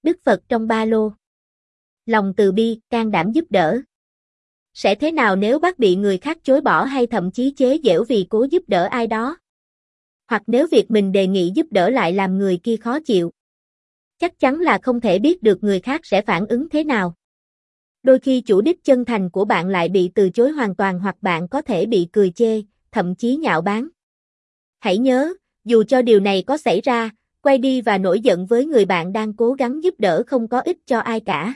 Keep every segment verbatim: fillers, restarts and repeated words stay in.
Đức Phật trong ba lô. Lòng từ bi, can đảm giúp đỡ. Sẽ thế nào nếu bác bị người khác chối bỏ hay thậm chí chế giễu vì cố giúp đỡ ai đó? Hoặc nếu việc mình đề nghị giúp đỡ lại làm người kia khó chịu? Chắc chắn là không thể biết được người khác sẽ phản ứng thế nào. Đôi khi chủ đích chân thành của bạn lại bị từ chối hoàn toàn hoặc bạn có thể bị cười chê, thậm chí nhạo báng. Hãy nhớ, dù cho điều này có xảy ra, quay đi và nổi giận với người bạn đang cố gắng giúp đỡ không có ích cho ai cả.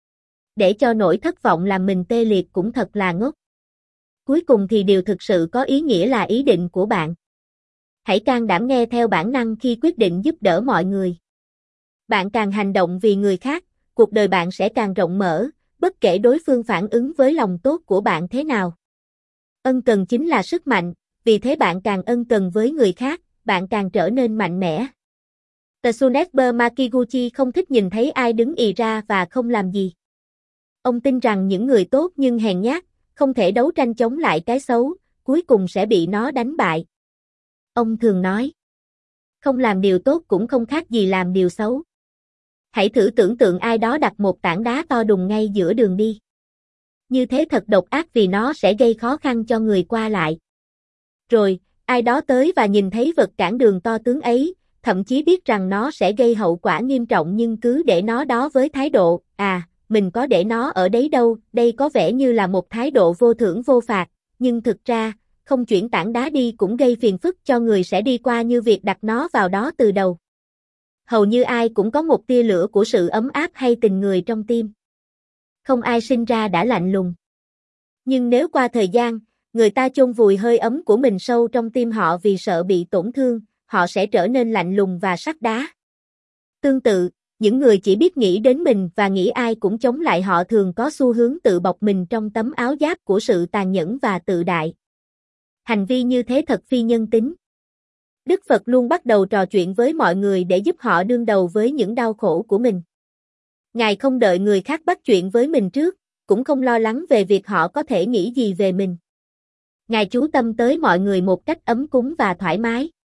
Để cho nỗi thất vọng làm mình tê liệt cũng thật là ngốc. Cuối cùng thì điều thực sự có ý nghĩa là ý định của bạn. Hãy can đảm nghe theo bản năng khi quyết định giúp đỡ mọi người. Bạn càng hành động vì người khác, cuộc đời bạn sẽ càng rộng mở, bất kể đối phương phản ứng với lòng tốt của bạn thế nào. Ân cần chính là sức mạnh, vì thế bạn càng ân cần với người khác, bạn càng trở nên mạnh mẽ. Tsuneiber Makiguchi không thích nhìn thấy ai đứng ì ra và không làm gì. Ông tin rằng những người tốt nhưng hèn nhát, không thể đấu tranh chống lại cái xấu, cuối cùng sẽ bị nó đánh bại. Ông thường nói, không làm điều tốt cũng không khác gì làm điều xấu. Hãy thử tưởng tượng ai đó đặt một tảng đá to đùng ngay giữa đường đi. Như thế thật độc ác vì nó sẽ gây khó khăn cho người qua lại. Rồi, ai đó tới và nhìn thấy vật cản đường to tướng ấy, thậm chí biết rằng nó sẽ gây hậu quả nghiêm trọng nhưng cứ để nó đó với thái độ, à, mình có để nó ở đấy đâu, đây có vẻ như là một thái độ vô thưởng vô phạt, nhưng thực ra, không chuyển tảng đá đi cũng gây phiền phức cho người sẽ đi qua như việc đặt nó vào đó từ đầu. Hầu như ai cũng có một tia lửa của sự ấm áp hay tình người trong tim. Không ai sinh ra đã lạnh lùng. Nhưng nếu qua thời gian, người ta chôn vùi hơi ấm của mình sâu trong tim họ vì sợ bị tổn thương, họ sẽ trở nên lạnh lùng và sắt đá. Tương tự, những người chỉ biết nghĩ đến mình và nghĩ ai cũng chống lại họ thường có xu hướng tự bọc mình trong tấm áo giáp của sự tàn nhẫn và tự đại. Hành vi như thế thật phi nhân tính. Đức Phật luôn bắt đầu trò chuyện với mọi người để giúp họ đương đầu với những đau khổ của mình. Ngài không đợi người khác bắt chuyện với mình trước, cũng không lo lắng về việc họ có thể nghĩ gì về mình. Ngài chú tâm tới mọi người một cách ấm cúng và thoải mái.